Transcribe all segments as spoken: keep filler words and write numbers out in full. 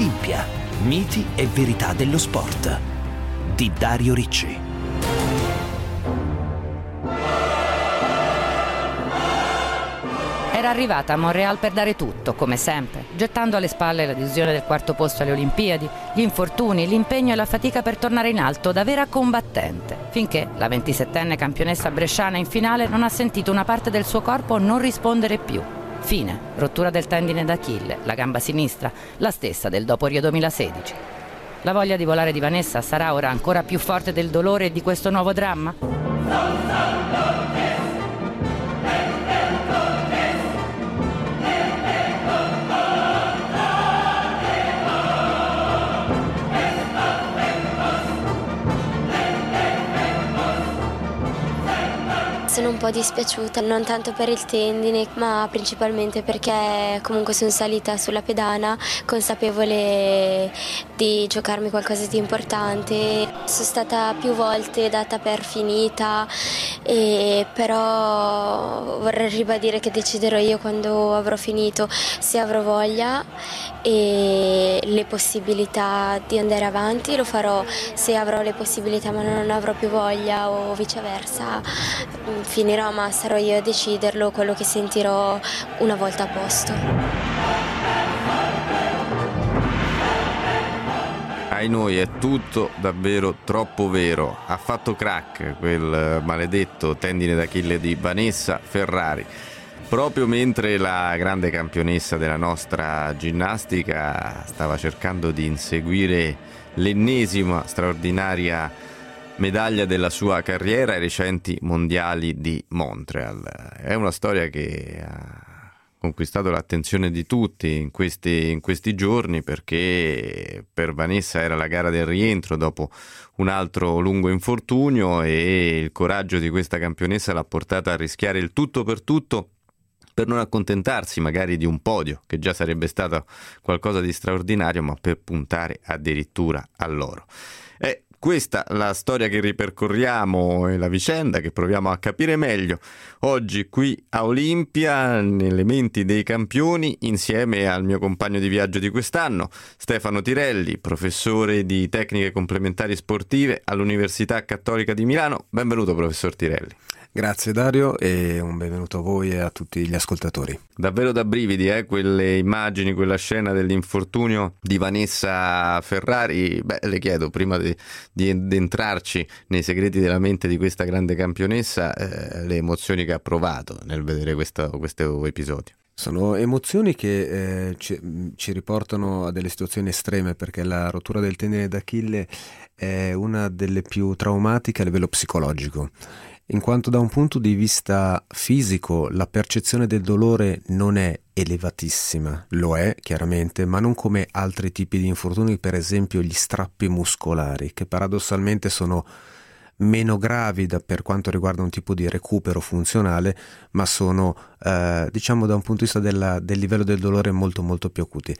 Olimpia, miti e verità dello sport, di Dario Ricci. Era arrivata a Montréal per dare tutto, come sempre, gettando alle spalle la delusione del quarto posto alle Olimpiadi, gli infortuni, l'impegno e la fatica per tornare in alto da vera combattente, finché la ventisettenne campionessa bresciana in finale non ha sentito una parte del suo corpo non rispondere più. Fine, rottura del tendine d'Achille, la gamba sinistra, la stessa del dopo Rio duemilasedici. La voglia di volare di Vanessa sarà ora ancora più forte del dolore di questo nuovo dramma? Sono un po' dispiaciuta, non tanto per il tendine, ma principalmente perché comunque sono salita sulla pedana consapevole di giocarmi qualcosa di importante. Sono stata più volte data per finita, e però vorrei ribadire che deciderò io quando avrò finito, se avrò voglia e le possibilità di andare avanti lo farò, se avrò le possibilità ma non avrò più voglia o viceversa finirò, ma sarò io a deciderlo, quello che sentirò una volta a posto. Ai noi è tutto davvero troppo vero. Ha fatto crack quel maledetto tendine d'Achille di Vanessa Ferrari, proprio mentre la grande campionessa della nostra ginnastica stava cercando di inseguire l'ennesima straordinaria medaglia della sua carriera ai recenti mondiali di Montreal. È una storia che ha conquistato l'attenzione di tutti in questi, in questi giorni, perché per Vanessa era la gara del rientro dopo un altro lungo infortunio e il coraggio di questa campionessa l'ha portata a rischiare il tutto per tutto per non accontentarsi magari di un podio, che già sarebbe stato qualcosa di straordinario, ma per puntare addirittura all'oro. È questa la storia che ripercorriamo e la vicenda che proviamo a capire meglio oggi qui a Olimpia, nelle menti dei campioni, insieme al mio compagno di viaggio di quest'anno, Stefano Tirelli, professore di tecniche complementari sportive all'Università Cattolica di Milano. Benvenuto, professor Tirelli. Grazie Dario e un benvenuto a voi e a tutti gli ascoltatori. Davvero da brividi, eh? Quelle immagini, quella scena dell'infortunio di Vanessa Ferrari. Beh, le chiedo, prima di, di entrarci nei segreti della mente di questa grande campionessa, eh, le emozioni che ha provato nel vedere questo, questo episodio. Sono emozioni che eh, ci, ci riportano a delle situazioni estreme, perché la rottura del tendine d'Achille è una delle più traumatiche a livello psicologico, in quanto da un punto di vista fisico la percezione del dolore non è elevatissima, lo è chiaramente, ma non come altri tipi di infortuni, per esempio gli strappi muscolari, che paradossalmente sono meno gravi da, per quanto riguarda un tipo di recupero funzionale, ma sono eh, diciamo da un punto di vista della, del livello del dolore molto molto più acuti.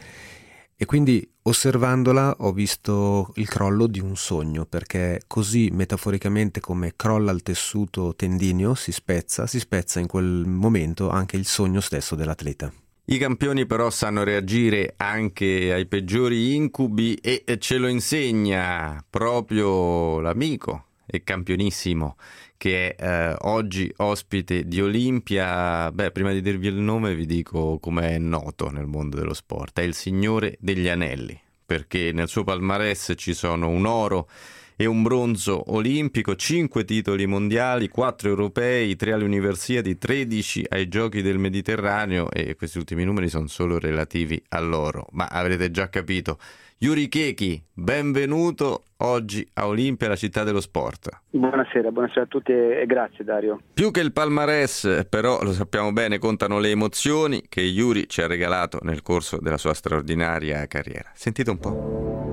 E quindi osservandola ho visto il crollo di un sogno, perché così metaforicamente come crolla il tessuto tendineo, si spezza, si spezza in quel momento anche il sogno stesso dell'atleta. I campioni però sanno reagire anche ai peggiori incubi e ce lo insegna proprio l'amico e campionissimo che è eh, oggi ospite di Olimpia. Beh, prima di dirvi il nome vi dico come è noto nel mondo dello sport: è il signore degli anelli, perché nel suo palmarès ci sono un oro e un bronzo olimpico, cinque titoli mondiali, quattro europei, tre alle Universiadi, tredici ai Giochi del Mediterraneo, e questi ultimi numeri sono solo relativi all'oro. Ma avrete già capito, Yuri Checchi, benvenuto oggi a Olimpia, la città dello sport. Buonasera, buonasera a tutti e grazie Dario. Più che il palmarès, però, lo sappiamo bene, contano le emozioni che Yuri ci ha regalato nel corso della sua straordinaria carriera. Sentite un po'.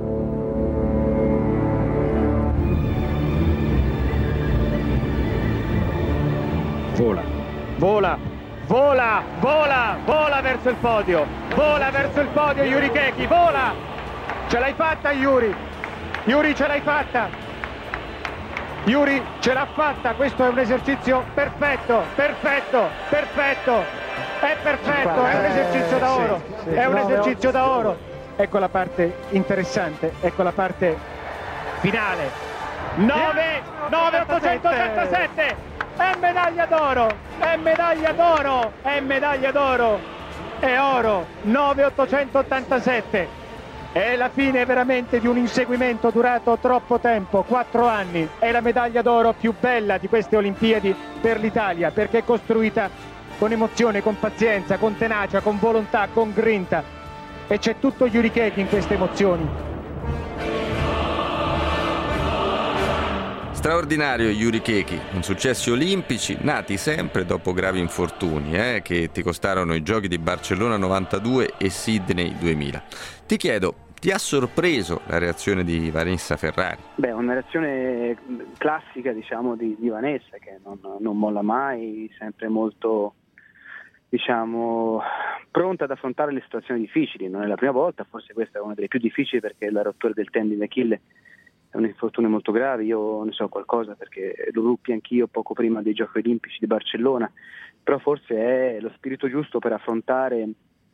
Vola, vola, vola, vola, vola verso il podio, vola verso il podio Yuri Checchi, vola! Ce l'hai fatta Yuri, Yuri ce l'hai fatta, Yuri ce l'ha fatta, questo è un esercizio perfetto, perfetto, perfetto, è perfetto, è un esercizio da oro, è un esercizio da oro, ecco la parte interessante, ecco la parte finale. nove ottocentottantasette, è medaglia d'oro, è medaglia d'oro, è medaglia d'oro, è oro, nove ottocentottantasette. È la fine veramente di un inseguimento durato troppo tempo, quattro anni. È la medaglia d'oro più bella di queste Olimpiadi per l'Italia, perché è costruita con emozione, con pazienza, con tenacia, con volontà, con grinta. E c'è tutto Yuri Keke in queste emozioni. Straordinario Yuri Keke, un successi olimpici nati sempre dopo gravi infortuni eh, che ti costarono i giochi di Barcellona novantadue e Sydney duemila. Ti chiedo, ti ha sorpreso la reazione di Vanessa Ferrari? Beh, una reazione classica, diciamo, di, di Vanessa, che non, non molla mai, sempre molto, diciamo, pronta ad affrontare le situazioni difficili. Non è la prima volta, forse questa è una delle più difficili, perché la rottura del tendine d'Achille è un infortunio molto grave. Io ne so qualcosa perché lo ruppi anch'io poco prima dei Giochi Olimpici di Barcellona, però forse è lo spirito giusto per affrontare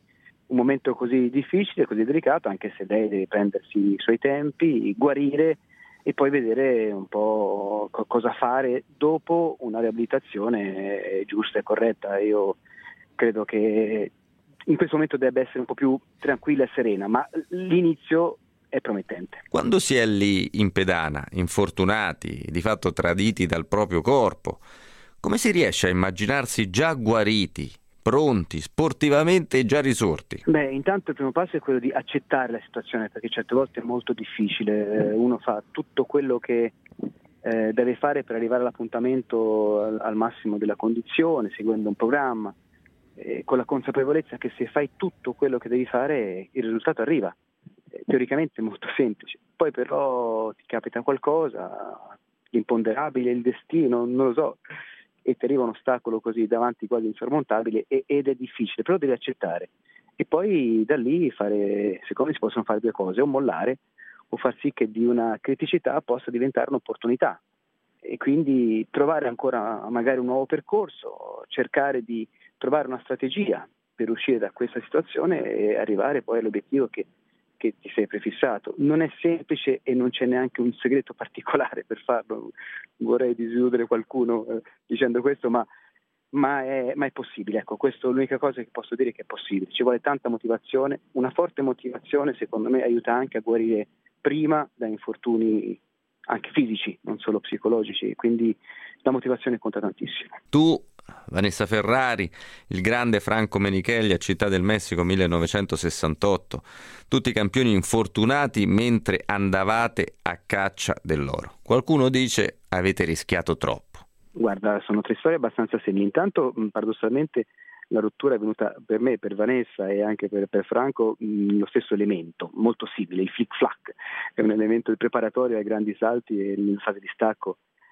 un momento così difficile, così delicato, anche se lei deve prendersi i suoi tempi, guarire e poi vedere un po' co- cosa fare dopo una riabilitazione giusta e corretta. Io credo che in questo momento debba essere un po' più tranquilla e serena, ma l'inizio è promettente. Quando si è lì in pedana, infortunati, di fatto traditi dal proprio corpo, come si riesce a immaginarsi già guariti, pronti, sportivamente già risorti? Beh, intanto il primo passo è quello di accettare la situazione, perché certe volte è molto difficile. Uno fa tutto quello che eh, deve fare per arrivare all'appuntamento al, al massimo della condizione, seguendo un programma, eh, con la consapevolezza che se fai tutto quello che devi fare il risultato arriva. Teoricamente è molto semplice, poi però ti capita qualcosa, l'imponderabile, il destino, non lo so, e ti arriva un ostacolo così davanti quasi insormontabile e, ed è difficile, però devi accettare e poi da lì fare, secondo me si possono fare due cose: o mollare o far sì che di una criticità possa diventare un'opportunità e quindi trovare ancora magari un nuovo percorso, cercare di trovare una strategia per uscire da questa situazione e arrivare poi all'obiettivo che che ti sei prefissato. Non è semplice e non c'è neanche un segreto particolare per farlo. Vorrei disiludere qualcuno eh, dicendo questo, ma, ma, è, ma è possibile. Ecco, questa è l'unica cosa che posso dire, che è possibile. Ci vuole tanta motivazione. Una forte motivazione, secondo me, aiuta anche a guarire prima da infortuni anche fisici, non solo psicologici. Quindi la motivazione conta tantissimo. Tu, Vanessa Ferrari, il grande Franco Menichelli a Città del Messico millenovecentosessantotto, tutti campioni infortunati mentre andavate a caccia dell'oro. Qualcuno dice avete rischiato troppo. Guarda, sono tre storie abbastanza simili. Intanto, paradossalmente, la rottura è venuta per me, per Vanessa e anche per, per Franco mh, lo stesso elemento, molto simile, il flick-flack. È un elemento preparatorio ai grandi salti e in fase di stacco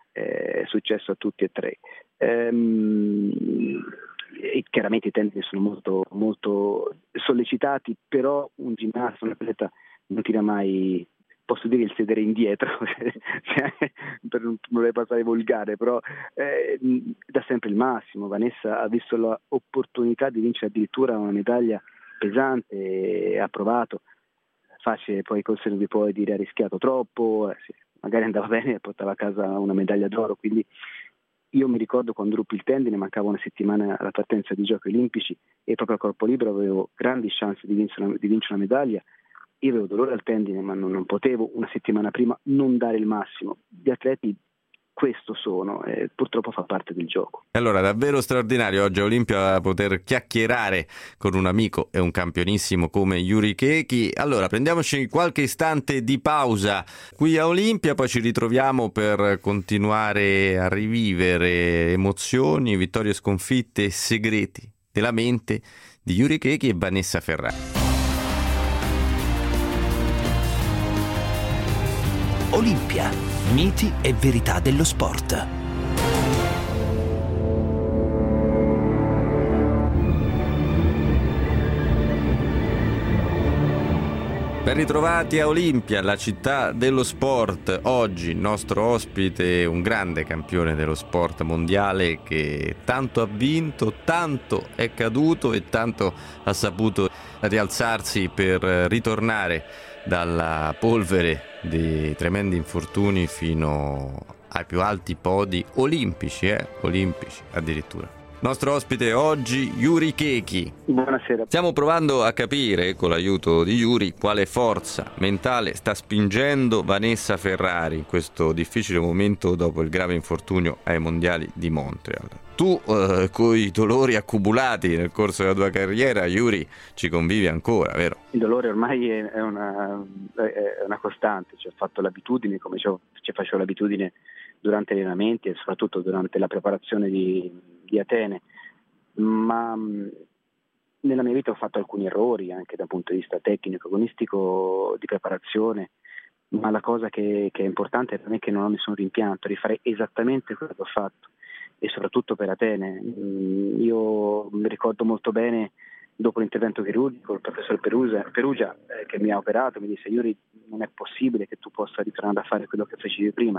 è successo a tutti e tre. Ehm, e chiaramente i tendini sono molto, molto sollecitati, però un ginnasta, un atleta non tira mai, posso dire, il sedere indietro, per non vorrei passare volgare, però eh, dà sempre il massimo. Vanessa ha visto l'opportunità di vincere addirittura una medaglia pesante e ha provato. Facile poi col senno di poi dire ha rischiato troppo, eh, sì, magari andava bene e portava a casa una medaglia d'oro. Quindi io mi ricordo quando ruppi il tendine, mancava una settimana alla partenza dei Giochi Olimpici e proprio a corpo libero avevo grandi chance di vincere una, di vincere una medaglia. Io avevo dolore al tendine, ma non, non potevo una settimana prima non dare il massimo. Gli atleti questo sono e purtroppo fa parte del gioco. Allora, davvero straordinario oggi a Olimpia poter chiacchierare con un amico e un campionissimo come Yuri Keke. Allora, prendiamoci qualche istante di pausa qui a Olimpia, poi ci ritroviamo per continuare a rivivere emozioni, vittorie, sconfitte e segreti della mente di Yuri Keke e Vanessa Ferrari. Olimpia, miti e verità dello sport. Ben ritrovati a Olimpia, la città dello sport. Oggi il nostro ospite è un grande campione dello sport mondiale che tanto ha vinto, tanto è caduto e tanto ha saputo rialzarsi per ritornare dalla polvere di tremendi infortuni fino ai più alti podi olimpici, eh? olimpici addirittura. Nostro ospite oggi, Yuri Kekhi. Buonasera. Stiamo provando a capire, con l'aiuto di Yuri, quale forza mentale sta spingendo Vanessa Ferrari in questo difficile momento dopo il grave infortunio ai mondiali di Montreal. Tu, eh, coi dolori accumulati nel corso della tua carriera, Yuri, ci convivi ancora, vero? Il dolore ormai è una, è una costante, cioè, ho fatto l'abitudine, come ci facevo l'abitudine durante gli allenamenti e soprattutto durante la preparazione di, di Atene, ma mh, nella mia vita ho fatto alcuni errori anche dal punto di vista tecnico, agonistico, di preparazione, ma la cosa che, che è importante per me è che non ho nessun rimpianto, rifare esattamente quello che ho fatto e soprattutto per Atene. Mh, io mi ricordo molto bene dopo l'intervento chirurgico il professor Perugia, Perugia eh, che mi ha operato, mi disse: Yuri, non è possibile che tu possa ritornare a fare quello che facevi prima.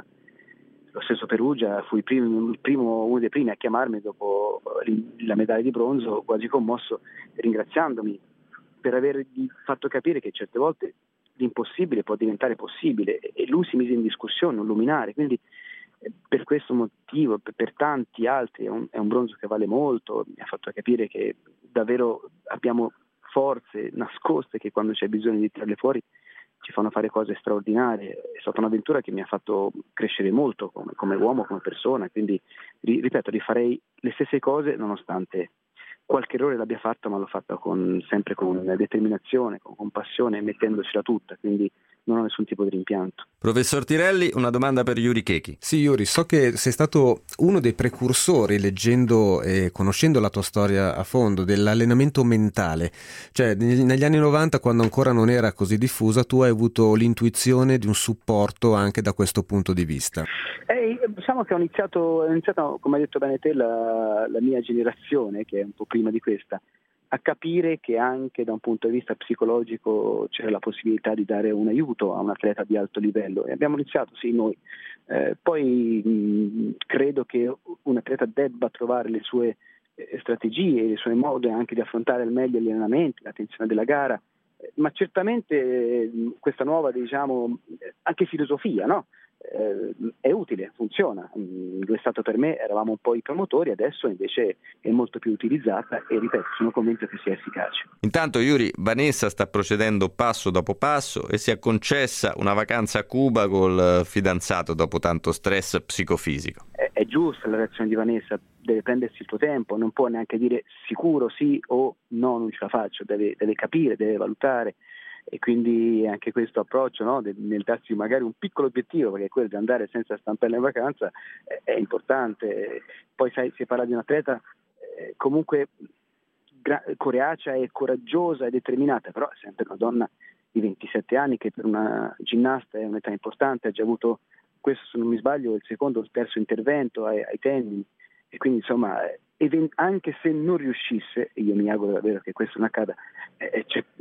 Lo stesso Perugia, fu il primo, il primo, uno dei primi a chiamarmi dopo la medaglia di bronzo, quasi commosso, ringraziandomi per aver fatto capire che certe volte l'impossibile può diventare possibile, e lui si mise in discussione, un luminare. Quindi per questo motivo, per tanti altri, è un, è un bronzo che vale molto, mi ha fatto capire che davvero abbiamo forze nascoste che quando c'è bisogno di tirarle fuori ci fanno fare cose straordinarie. È stata un'avventura che mi ha fatto crescere molto come, come uomo, come persona, quindi ripeto, rifarei le stesse cose nonostante qualche errore l'abbia fatto, ma l'ho fatta con, sempre con determinazione, con, con passione, mettendocela tutta, quindi non ho nessun tipo di rimpianto. Professor Tirelli, una domanda per Yuri Kekhi. Sì, Yuri, so che sei stato uno dei precursori, leggendo e conoscendo la tua storia a fondo, dell'allenamento mentale. Cioè, negli anni novanta, quando ancora non era così diffusa, tu hai avuto l'intuizione di un supporto anche da questo punto di vista. Eh, diciamo che ho iniziato, ho iniziato, come hai detto bene te, la, la mia generazione, che è un po' prima di questa, a capire che anche da un punto di vista psicologico c'era la possibilità di dare un aiuto a un atleta di alto livello, e abbiamo iniziato, sì, noi. Eh, poi mh, credo che un atleta debba trovare le sue eh, strategie, i suoi modi anche di affrontare al meglio gli allenamenti, la tensione della gara, eh, ma certamente eh, questa nuova, diciamo, anche filosofia, no? Eh, è utile, funziona. Lo è stato per me, eravamo un po' i promotori, adesso invece è molto più utilizzata e ripeto, sono convinto che sia efficace. Intanto, Yuri, Vanessa sta procedendo passo dopo passo e si è concessa una vacanza a Cuba col fidanzato dopo tanto stress psicofisico. È, è giusta la reazione di Vanessa, deve prendersi il suo tempo, non può neanche dire sicuro sì o no, non ce la faccio, deve, deve capire, deve valutare. E quindi anche questo approccio, no, nel darsi magari un piccolo obiettivo, perché quello di andare senza stampella in vacanza è, è importante. Poi sai, si parla di un atleta eh, comunque gra- coriacea e coraggiosa e determinata, però è sempre una donna di ventisette anni che per una ginnasta è un'età importante, ha già avuto, questo se non mi sbaglio, il secondo o il terzo intervento ai, ai tendini, e quindi insomma even- anche se non riuscisse, e io mi auguro davvero che questo non accada, eh,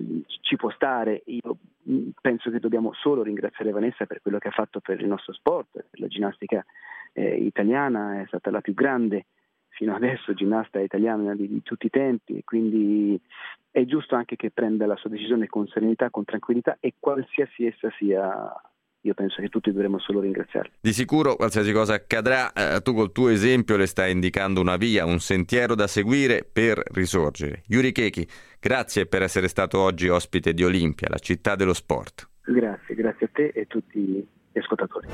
ci può stare. Io penso che dobbiamo solo ringraziare Vanessa per quello che ha fatto per il nostro sport, per la ginnastica eh, italiana, è stata la più grande fino adesso ginnasta italiana di, di tutti i tempi, quindi è giusto anche che prenda la sua decisione con serenità, con tranquillità, e qualsiasi essa sia, io penso che tutti dovremmo solo ringraziarli. Di sicuro qualsiasi cosa accadrà, eh, tu col tuo esempio le stai indicando una via, un sentiero da seguire per risorgere. Yuri Kekhi, grazie per essere stato oggi ospite di Olimpia, la città dello sport. Grazie, grazie a te e a tutti gli ascoltatori.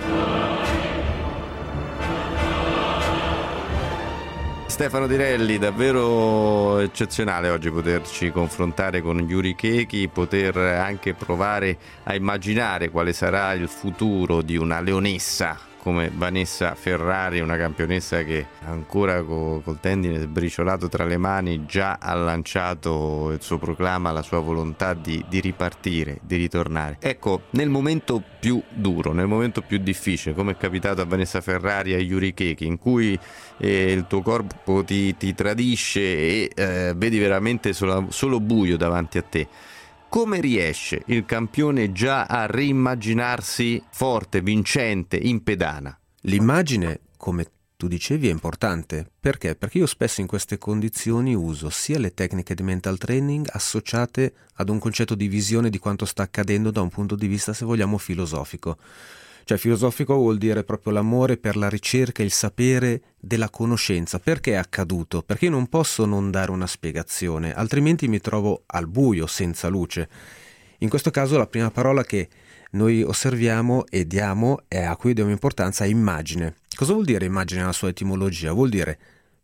Stefano Tirelli, davvero eccezionale oggi poterci confrontare con Yuri Kekhi, poter anche provare a immaginare quale sarà il futuro di una leonessa come Vanessa Ferrari, una campionessa che ancora co- col tendine sbriciolato tra le mani già ha lanciato il suo proclama, la sua volontà di, di ripartire, di ritornare. Ecco, nel momento più duro, nel momento più difficile, come è capitato a Vanessa Ferrari e a Yuri Kekhi, in cui eh, il tuo corpo ti, ti tradisce e eh, vedi veramente solo, solo buio davanti a te, come riesce il campione già a reimmaginarsi forte, vincente, in pedana? L'immagine, come tu dicevi è importante. Perché? Perché io spesso in queste condizioni uso sia le tecniche di mental training associate ad un concetto di visione di quanto sta accadendo da un punto di vista, se vogliamo, filosofico. Cioè filosofico vuol dire proprio l'amore per la ricerca, il sapere della conoscenza. Perché è accaduto? Perché io non posso non dare una spiegazione, altrimenti mi trovo al buio, senza luce. In questo caso la prima parola che noi osserviamo e diamo e a cui diamo importanza è immagine. Cosa vuol dire immagine nella sua etimologia? Vuol dire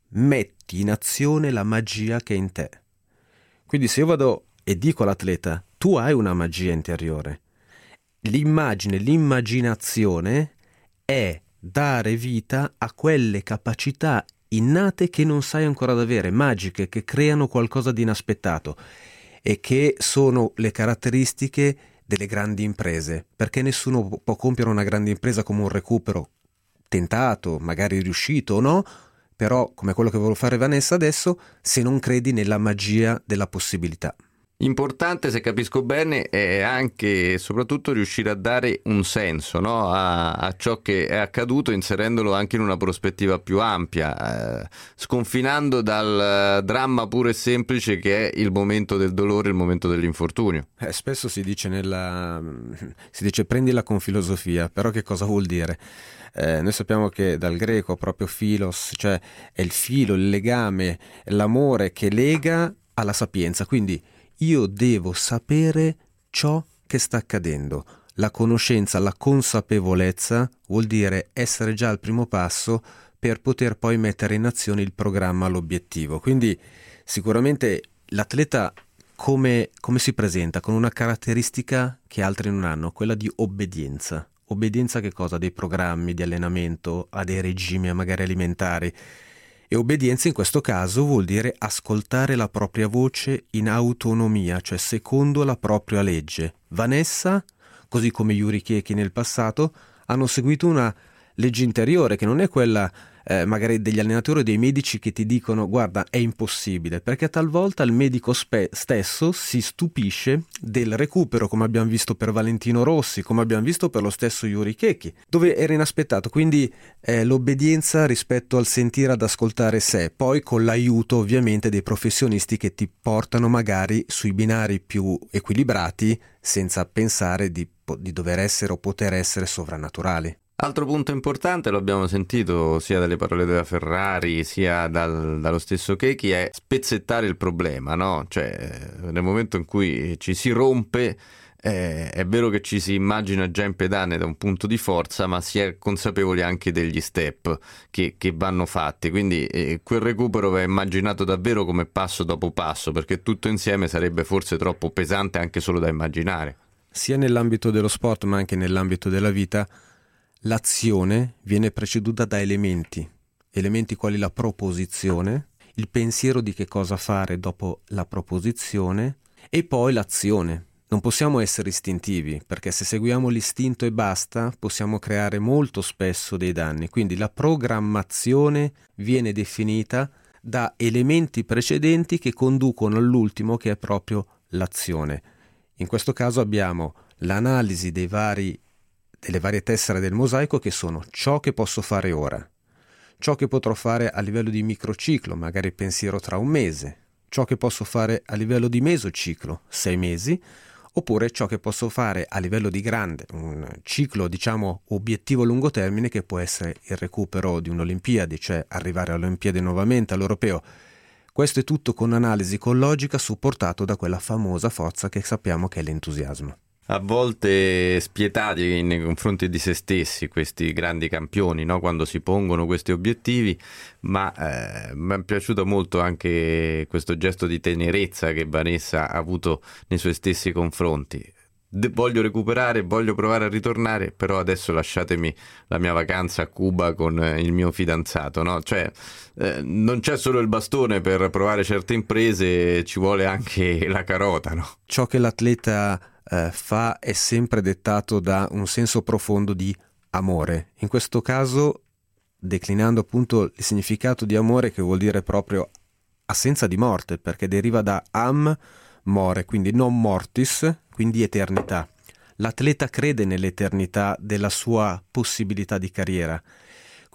metti in azione la magia che è in te. Quindi se io vado e dico all'atleta tu hai una magia interiore, l'immagine, l'immaginazione è dare vita a quelle capacità innate che non sai ancora ad avere, magiche, che creano qualcosa di inaspettato e che sono le caratteristiche delle grandi imprese, perché nessuno può compiere una grande impresa come un recupero tentato, magari riuscito o no, però come quello che volevo fare Vanessa adesso, se non credi nella magia della possibilità. Importante, se capisco bene, è anche e soprattutto riuscire a dare un senso, no? a, a ciò che è accaduto, inserendolo anche in una prospettiva più ampia, eh, sconfinando dal dramma puro e semplice che è il momento del dolore, il momento dell'infortunio. Eh, spesso si dice nella si dice prendila con filosofia, però che cosa vuol dire? Eh, noi sappiamo che dal greco proprio philos, cioè è il filo, il legame, l'amore che lega alla sapienza, quindi io devo sapere ciò che sta accadendo. La conoscenza, la consapevolezza vuol dire essere già al primo passo per poter poi mettere in azione il programma, l'obiettivo. Quindi sicuramente l'atleta come, come si presenta? Con una caratteristica che altri non hanno, quella di obbedienza. Obbedienza a che cosa? Dei programmi di allenamento, a dei regimi magari alimentari. E obbedienza in questo caso vuol dire ascoltare la propria voce in autonomia, cioè secondo la propria legge. Vanessa, così come Yuri Keki nel passato, hanno seguito una legge interiore che non è quella eh, magari degli allenatori o dei medici che ti dicono guarda è impossibile, perché talvolta il medico spe- stesso si stupisce del recupero, come abbiamo visto per Valentino Rossi, come abbiamo visto per lo stesso Yuri Keki, dove era inaspettato. Quindi eh, l'obbedienza rispetto al sentire, ad ascoltare sé, poi con l'aiuto ovviamente dei professionisti che ti portano magari sui binari più equilibrati senza pensare di, di dover essere o poter essere sovrannaturali. Altro punto importante, lo abbiamo sentito sia dalle parole della Ferrari sia dal, dallo stesso Keki, è spezzettare il problema, no? Cioè nel momento in cui ci si rompe eh, è vero che ci si immagina già in pedane da un punto di forza, ma si è consapevoli anche degli step che, che vanno fatti, quindi eh, quel recupero va immaginato davvero come passo dopo passo, perché tutto insieme sarebbe forse troppo pesante anche solo da immaginare. Sia nell'ambito dello sport ma anche nell'ambito della vita, l'azione viene preceduta da elementi, elementi quali la proposizione, il pensiero di che cosa fare dopo la proposizione e poi l'azione. Non possiamo essere istintivi, perché se seguiamo l'istinto e basta possiamo creare molto spesso dei danni. Quindi la programmazione viene definita da elementi precedenti che conducono all'ultimo, che è proprio l'azione. In questo caso abbiamo l'analisi dei vari delle varie tessere del mosaico, che sono ciò che posso fare ora, ciò che potrò fare a livello di microciclo, magari pensiero tra un mese, ciò che posso fare a livello di mesociclo, sei mesi, oppure ciò che posso fare a livello di grande, un ciclo diciamo obiettivo a lungo termine, che può essere il recupero di un'Olimpiadi, cioè arrivare alle Olimpiadi nuovamente, all'Europeo. Questo è tutto con analisi, con logica, supportato da quella famosa forza che sappiamo che è l'entusiasmo. A volte spietati nei confronti di se stessi questi grandi campioni, no? Quando si pongono questi obiettivi, ma eh, mi è piaciuto molto anche questo gesto di tenerezza che Vanessa ha avuto nei suoi stessi confronti. De- voglio recuperare, voglio provare a ritornare, però adesso lasciatemi la mia vacanza a Cuba con il mio fidanzato, no? Cioè eh, non c'è solo il bastone per provare certe imprese, ci vuole anche la carota, no? Ciò che l'atleta eh, fa è sempre dettato da un senso profondo di amore. In questo caso declinando appunto il significato di amore, che vuol dire proprio assenza di morte, perché deriva da am, more, quindi non mortis, quindi eternità. L'atleta crede nell'eternità della sua possibilità di carriera,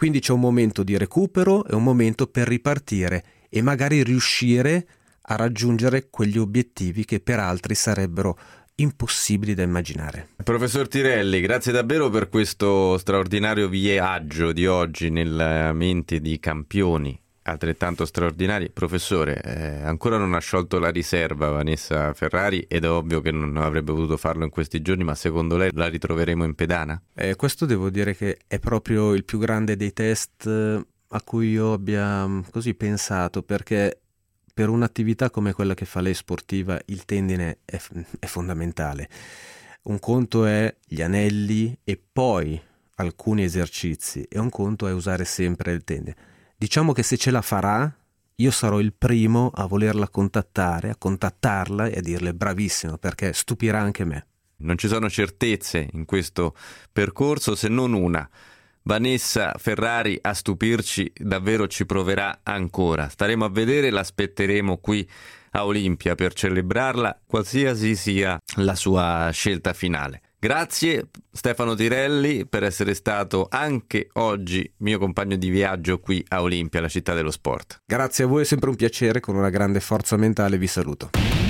Quindi c'è un momento di recupero e un momento per ripartire e magari riuscire a raggiungere quegli obiettivi che per altri sarebbero impossibili da immaginare. Professor Tirelli, grazie davvero per questo straordinario viaggio di oggi nella mente di campioni altrettanto straordinari. Professore, eh, ancora non ha sciolto la riserva Vanessa Ferrari ed è ovvio che non avrebbe potuto farlo in questi giorni, ma secondo lei la ritroveremo in pedana? Eh, questo devo dire che è proprio il più grande dei test a cui io abbia così pensato, perché per un'attività come quella che fa lei sportiva il tendine è, è fondamentale. Un conto è gli anelli e poi alcuni esercizi e un conto è usare sempre il tendine. Diciamo che se ce la farà, io sarò il primo a volerla contattare, a contattarla e a dirle bravissima, perché stupirà anche me. Non ci sono certezze in questo percorso, se non una. Vanessa Ferrari a stupirci davvero ci proverà ancora. Staremo a vedere, l'aspetteremo qui a Olimpia per celebrarla, qualsiasi sia la sua scelta finale. Grazie Stefano Tirelli per essere stato anche oggi mio compagno di viaggio qui a Olimpia, la città dello sport. Grazie a voi, è sempre un piacere, con una grande forza mentale vi saluto.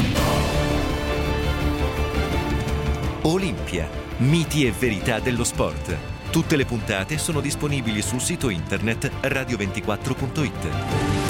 Olimpia, miti e verità dello sport. Tutte le puntate sono disponibili sul sito internet radio ventiquattro punto it.